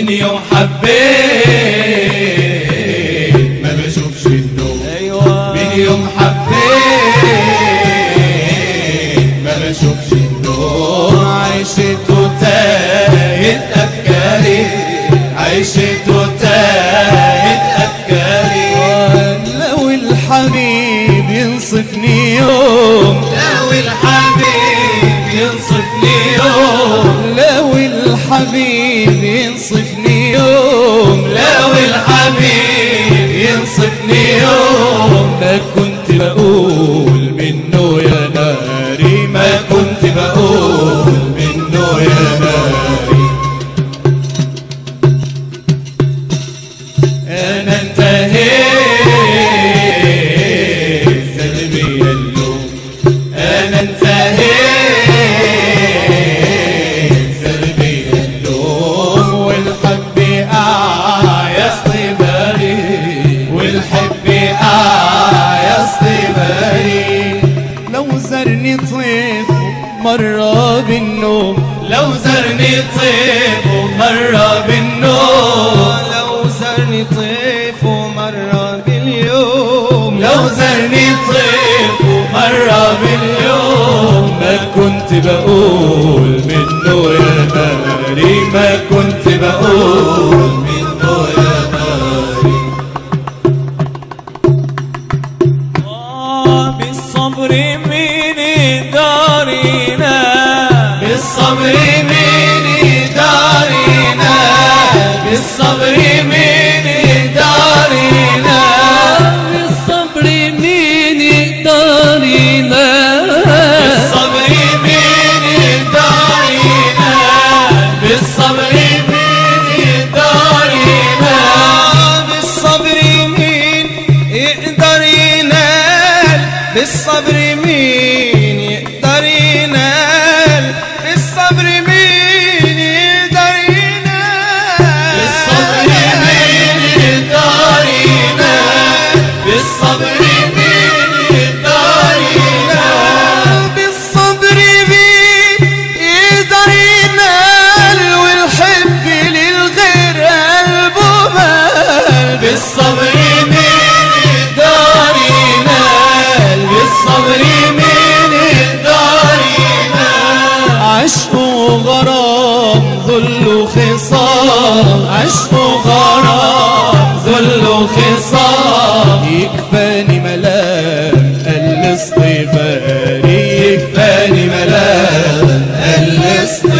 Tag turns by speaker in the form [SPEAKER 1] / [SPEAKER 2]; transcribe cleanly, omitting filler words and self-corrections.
[SPEAKER 1] من يوم حبيت ما بشوفش النوم.
[SPEAKER 2] أيوة
[SPEAKER 1] من يوم حبيت ما بشوفش النوم. عشت وتاهت أفكاري، عشت وتاهت أفكاري.
[SPEAKER 2] لو الحبيب ينصفني يوم،
[SPEAKER 1] لو الحبيب ينصفني يوم،
[SPEAKER 2] لو الحبيب ينصفني يوم،
[SPEAKER 1] لو الحبيب ينصفني يوم.
[SPEAKER 2] ما كنت بقول منه يا ناري،
[SPEAKER 1] ما كنت بقول منه يا ناري. أنا انتهيت سلبي اللوم، أنا انتهيت سلبي اللوم. والحب أعيس طبالي، والحب أعيس طبالي.
[SPEAKER 2] لو زرني طيف مرة بالنوم،
[SPEAKER 1] لو زرني طيف مرة بالنوم،
[SPEAKER 2] لو زرني طيف مرة باليوم،
[SPEAKER 1] لو زرني طيف مرة باليوم.
[SPEAKER 2] ما كنت بقول منه يا ناري،
[SPEAKER 1] ما كنت بقول منه يا ناري.
[SPEAKER 2] بالصبر من دارنا،
[SPEAKER 1] بالصبر من دارنا، بالصبر من دارنا،
[SPEAKER 2] بالصبر من دارنا،
[SPEAKER 1] بالصبر من دارنا، بالصبر من دارنا.
[SPEAKER 2] بالصبر من يقدر ينال، بالصبر مين يقدر ينال، بالصبر مين يقدر ينال،
[SPEAKER 1] بالصبر من دارنا، بالصبر من دارنا،
[SPEAKER 2] بالصبر مين يقدر ينال. والحب للغير قلبه مال،
[SPEAKER 1] بالصبر من دارنا، بالصبر من دارنا.
[SPEAKER 2] عشق وغرام ذل وخصام، عشق وغرام
[SPEAKER 1] ذل وخصام.
[SPEAKER 2] يكفاني ملام الاصطفاري،
[SPEAKER 1] يكفاني ملام الاصطفاري.